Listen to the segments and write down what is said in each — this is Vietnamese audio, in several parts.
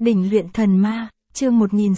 Đỉnh luyện thần ma, chương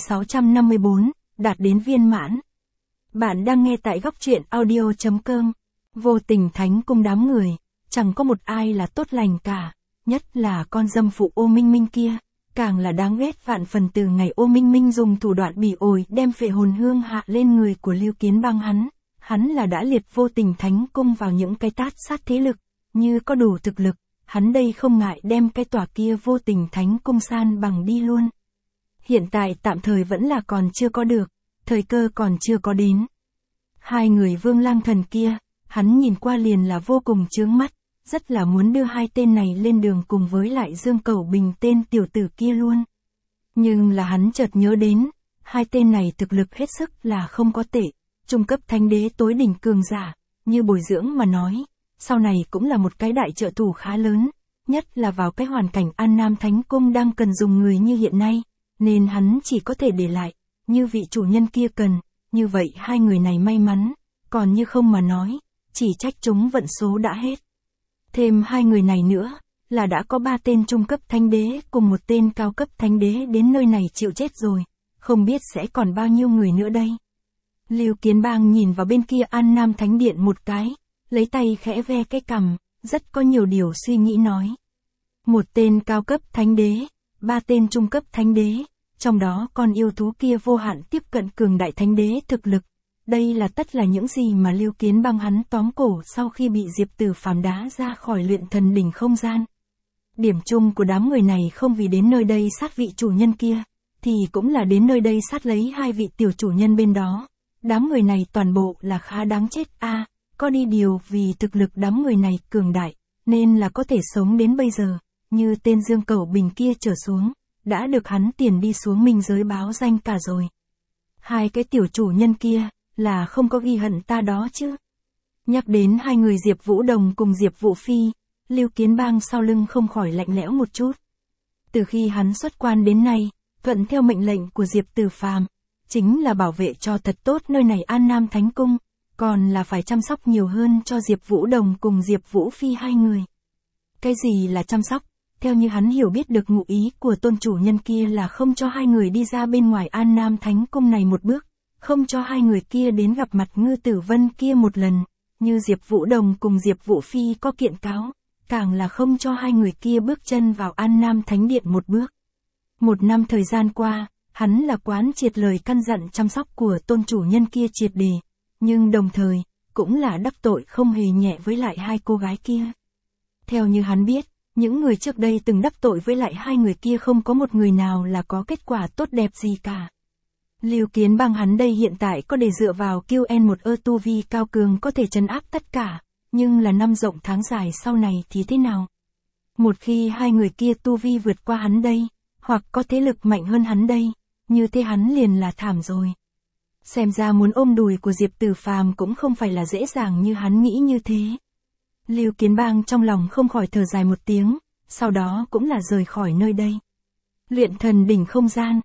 1654, đạt đến viên mãn. Bạn đang nghe tại góc truyện audio.com. Vô tình thánh cung đám người, chẳng có một ai là tốt lành cả, nhất là con dâm phụ Ô Minh Minh kia, càng là đáng ghét vạn phần. Từ ngày Ô Minh Minh dùng thủ đoạn bỉ ổi đem phệ hồn hương hạ lên người của Lưu Kiến Bang hắn là đã liệt vô tình thánh cung vào những cái tát sát thế lực, như có đủ thực lực, hắn đây không ngại đem cái tòa kia vô tình thánh cung san bằng đi luôn. Hiện tại tạm thời vẫn là còn chưa có được, thời cơ còn chưa có đến. Hai người Vương Lang Thần kia, hắn nhìn qua liền là vô cùng chướng mắt, rất là muốn đưa hai tên này lên đường cùng với lại Dương Cẩu Bình tên tiểu tử kia luôn. Nhưng là hắn chợt nhớ đến, hai tên này thực lực hết sức là không có tệ, trung cấp thánh đế tối đỉnh cường giả, như bồi dưỡng mà nói, sau này cũng là một cái đại trợ thủ khá lớn, nhất là vào cái hoàn cảnh An Nam Thánh Cung đang cần dùng người như hiện nay, nên hắn chỉ có thể để lại, như vị chủ nhân kia cần, như vậy hai người này may mắn, còn như không mà nói, chỉ trách chúng vận số đã hết. Thêm hai người này nữa, là đã có ba tên trung cấp thánh đế cùng một tên cao cấp thánh đế đến nơi này chịu chết rồi, không biết sẽ còn bao nhiêu người nữa đây. Lưu Kiến Bang nhìn vào bên kia An Nam Thánh Điện một cái, lấy tay khẽ ve cái cằm, rất có nhiều điều suy nghĩ nói. Một tên cao cấp thánh đế, ba tên trung cấp thánh đế, trong đó con yêu thú kia vô hạn tiếp cận cường đại thánh đế thực lực. Đây là tất là những gì mà Lưu Kiến Bang hắn tóm cổ sau khi bị Diệp Tử Phàm đá ra khỏi luyện thần đỉnh không gian. Điểm chung của đám người này không vì đến nơi đây sát vị chủ nhân kia, thì cũng là đến nơi đây sát lấy hai vị tiểu chủ nhân bên đó. Đám người này toàn bộ là khá đáng chết a. Có đi điều vì thực lực đám người này cường đại, nên là có thể sống đến bây giờ, như tên Dương Cẩu Bình kia trở xuống, đã được hắn tiền đi xuống minh giới báo danh cả rồi. Hai cái tiểu chủ nhân kia, là không có ghi hận ta đó chứ. Nhắc đến hai người Diệp Vũ Đồng cùng Diệp Vũ Phi, Lưu Kiến Bang sau lưng không khỏi lạnh lẽo một chút. Từ khi hắn xuất quan đến nay, thuận theo mệnh lệnh của Diệp Tử Phàm, chính là bảo vệ cho thật tốt nơi này An Nam Thánh Cung, còn là phải chăm sóc nhiều hơn cho Diệp Vũ Đồng cùng Diệp Vũ Phi hai người. Cái gì là chăm sóc? Theo như hắn hiểu biết được ngụ ý của tôn chủ nhân kia là không cho hai người đi ra bên ngoài An Nam Thánh Cung này một bước, không cho hai người kia đến gặp mặt Ngư Tử Vân kia một lần, như Diệp Vũ Đồng cùng Diệp Vũ Phi có kiện cáo, càng là không cho hai người kia bước chân vào An Nam Thánh Điện một bước. Một năm thời gian qua, hắn là quán triệt lời căn dặn chăm sóc của tôn chủ nhân kia triệt để, nhưng đồng thời, cũng là đắc tội không hề nhẹ với lại hai cô gái kia. Theo như hắn biết, những người trước đây từng đắc tội với lại hai người kia không có một người nào là có kết quả tốt đẹp gì cả. Lưu Kiến Bang hắn đây hiện tại có để dựa vào QN1 tu vi cao cường có thể trấn áp tất cả, nhưng là năm rộng tháng dài sau này thì thế nào? Một khi hai người kia tu vi vượt qua hắn đây, hoặc có thế lực mạnh hơn hắn đây, như thế hắn liền là thảm rồi. Xem ra muốn ôm đùi của Diệp Tử Phàm cũng không phải là dễ dàng như hắn nghĩ như thế. Lưu Kiến Bang trong lòng không khỏi thở dài một tiếng, sau đó cũng là rời khỏi nơi đây. Luyện thần đỉnh không gian,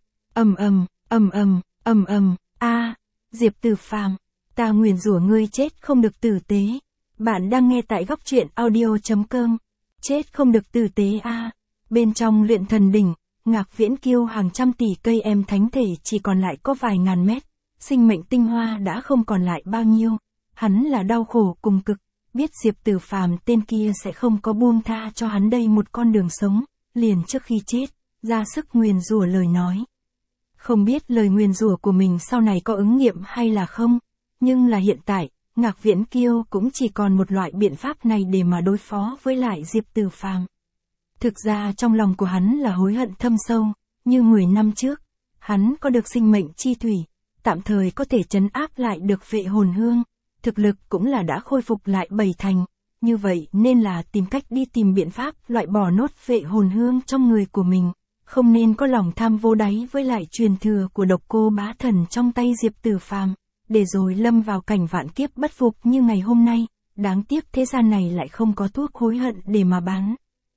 Diệp Tử Phàm, ta nguyền rủa ngươi chết không được tử tế. Bạn đang nghe tại góc truyện audio.com. Chết không được tử tế a. Bên trong luyện thần đỉnh, Ngạc Viễn Kiêu hàng trăm tỷ cây em thánh thể chỉ còn lại có vài ngàn mét, sinh mệnh tinh hoa đã không còn lại bao nhiêu. Hắn là đau khổ cùng cực, biết Diệp Tử Phàm tên kia sẽ không có buông tha cho hắn đây một con đường sống, liền trước khi chết, ra sức nguyền rủa lời nói. Không biết lời nguyền rủa của mình sau này có ứng nghiệm hay là không, nhưng là hiện tại, Ngạc Viễn Kiêu cũng chỉ còn một loại biện pháp này để mà đối phó với lại Diệp Tử Phàm. Thực ra trong lòng của hắn là hối hận thâm sâu, như 10 năm trước, hắn có được sinh mệnh chi thủy, tạm thời có thể trấn áp lại được phệ hồn hương, thực lực cũng là đã khôi phục lại 7 thành, như vậy nên là tìm cách đi tìm biện pháp loại bỏ nốt phệ hồn hương trong người của mình, không nên có lòng tham vô đáy với lại truyền thừa của Độc Cô Bá Thần trong tay Diệp Tử Phàm, để rồi lâm vào cảnh vạn kiếp bất phục như ngày hôm nay, đáng tiếc thế gian này lại không có thuốc hối hận để mà bán.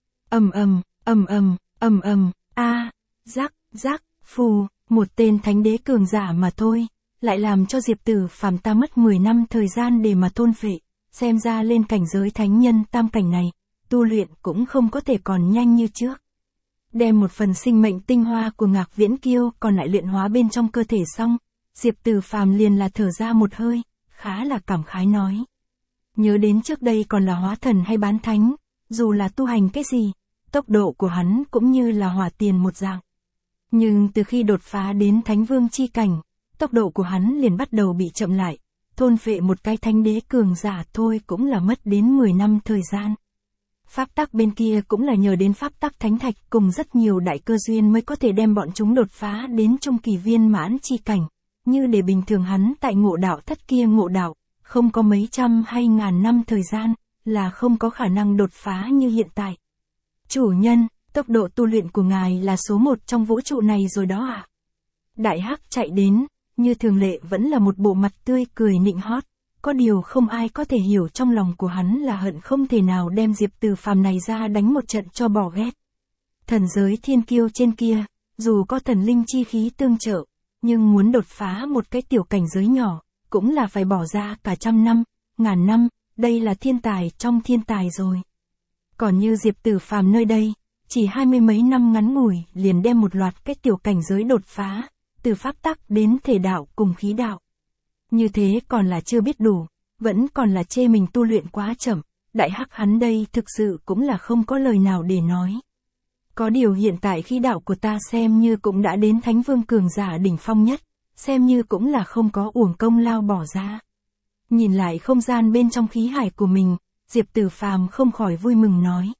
Rắc, phù, một tên thánh đế cường giả mà thôi, lại làm cho Diệp Tử Phàm ta mất 10 năm thời gian để mà thôn phệ, xem ra lên cảnh giới thánh nhân tam cảnh này, tu luyện cũng không có thể còn nhanh như trước. đem một phần sinh mệnh tinh hoa của Ngạc Viễn Kiêu còn lại luyện hóa bên trong cơ thể xong, Diệp Tử Phàm liền là thở ra một hơi, khá là cảm khái nói. Nhớ đến trước đây còn là hóa thần hay bán thánh, dù là tu hành cái gì, tốc độ của hắn cũng như là hỏa tiền một dạng. Nhưng từ khi đột phá đến Thánh Vương chi cảnh, tốc độ của hắn liền bắt đầu bị chậm lại, thôn phệ một cái thánh đế cường giả thôi cũng là mất đến 10 năm thời gian. Pháp tắc bên kia cũng là nhờ đến pháp tắc thánh thạch cùng rất nhiều đại cơ duyên mới có thể đem bọn chúng đột phá đến trung kỳ viên mãn chi cảnh, như để bình thường hắn tại ngộ đạo thất kia ngộ đạo, không có mấy trăm hay ngàn năm thời gian, là không có khả năng đột phá như hiện tại. Chủ nhân, tốc độ tu luyện của ngài là số 1 trong vũ trụ này rồi đó ạ. Đại Hắc chạy đến, như thường lệ vẫn là một bộ mặt tươi cười nịnh hót, có điều không ai có thể hiểu trong lòng của hắn là hận không thể nào đem Diệp Tử Phàm này ra đánh một trận cho bỏ ghét. Thần giới thiên kiêu trên kia, dù có thần linh chi khí tương trợ, nhưng muốn đột phá một cái tiểu cảnh giới nhỏ, cũng là phải bỏ ra cả trăm năm, ngàn năm, đây là thiên tài trong thiên tài rồi. Còn như Diệp Tử Phàm nơi đây, chỉ 20 mấy năm ngắn ngủi liền đem một loạt cái tiểu cảnh giới đột phá, từ pháp tắc đến thể đạo cùng khí đạo. Như thế còn là chưa biết đủ, vẫn còn là chê mình tu luyện quá chậm, Đại Hắc hắn đây thực sự cũng là không có lời nào để nói. Có điều hiện tại khí đạo của ta xem như cũng đã đến Thánh Vương cường giả đỉnh phong nhất, xem như cũng là không có uổng công lao bỏ ra. Nhìn lại không gian bên trong khí hải của mình, Diệp Tử Phàm không khỏi vui mừng nói.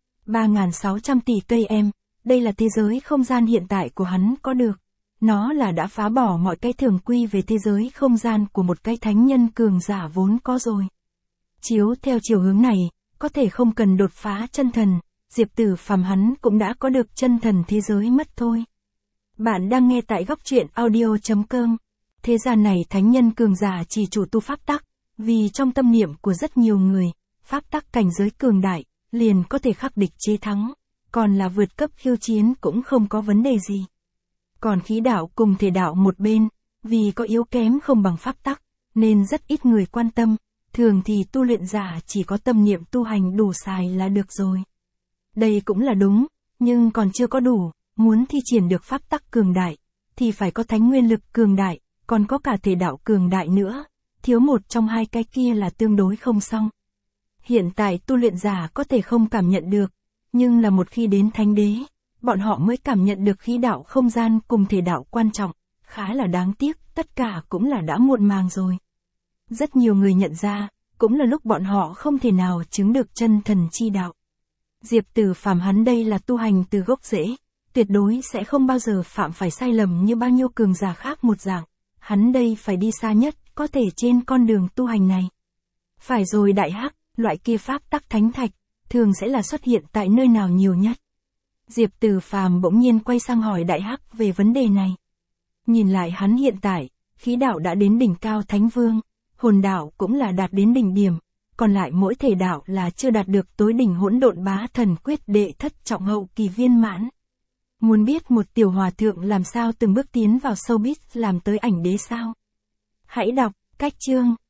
3.600 tỷ cây em, đây là thế giới không gian hiện tại của hắn có được. Nó là đã phá bỏ mọi cái thường quy về thế giới không gian của một cái thánh nhân cường giả vốn có rồi. Chiếu theo chiều hướng này, có thể không cần đột phá chân thần, Diệp Tử Phàm hắn cũng đã có được chân thần thế giới mất thôi. Bạn đang nghe tại góc truyện audio.com. Thế gian này thánh nhân cường giả chỉ chủ tu pháp tắc, vì trong tâm niệm của rất nhiều người, pháp tắc cảnh giới cường đại, liền có thể khắc địch chế thắng, còn là vượt cấp khiêu chiến cũng không có vấn đề gì. Còn khí đạo cùng thể đạo một bên, vì có yếu kém không bằng pháp tắc, nên rất ít người quan tâm, thường thì tu luyện giả chỉ có tâm niệm tu hành đủ xài là được rồi. Đây cũng là đúng, nhưng còn chưa có đủ, muốn thi triển được pháp tắc cường đại, thì phải có thánh nguyên lực cường đại, còn có cả thể đạo cường đại nữa, thiếu một trong hai cái kia là tương đối không xong. Hiện tại tu luyện giả có thể không cảm nhận được, nhưng là một khi đến thánh đế, bọn họ mới cảm nhận được khí đạo không gian cùng thể đạo quan trọng, khá là đáng tiếc, tất cả cũng là đã muộn màng rồi. Rất nhiều người nhận ra, cũng là lúc bọn họ không thể nào chứng được chân thần chi đạo. Diệp Tử Phàm hắn đây là tu hành từ gốc rễ, tuyệt đối sẽ không bao giờ phạm phải sai lầm như bao nhiêu cường giả khác một dạng, hắn đây phải đi xa nhất, có thể trên con đường tu hành này. Phải rồi Đại Hắc, loại kia pháp tắc thánh thạch, thường sẽ là xuất hiện tại nơi nào nhiều nhất? Diệp Tử Phàm bỗng nhiên quay sang hỏi Đại Hắc về vấn đề này. Nhìn lại hắn hiện tại, khí đạo đã đến đỉnh cao Thánh Vương, hồn đạo cũng là đạt đến đỉnh điểm, còn lại mỗi thể đạo là chưa đạt được tối đỉnh hỗn độn bá thần quyết đệ thất trọng hậu kỳ viên mãn. Muốn biết một tiểu hòa thượng làm sao từng bước tiến vào showbiz làm tới ảnh đế sao? Hãy đọc cách chương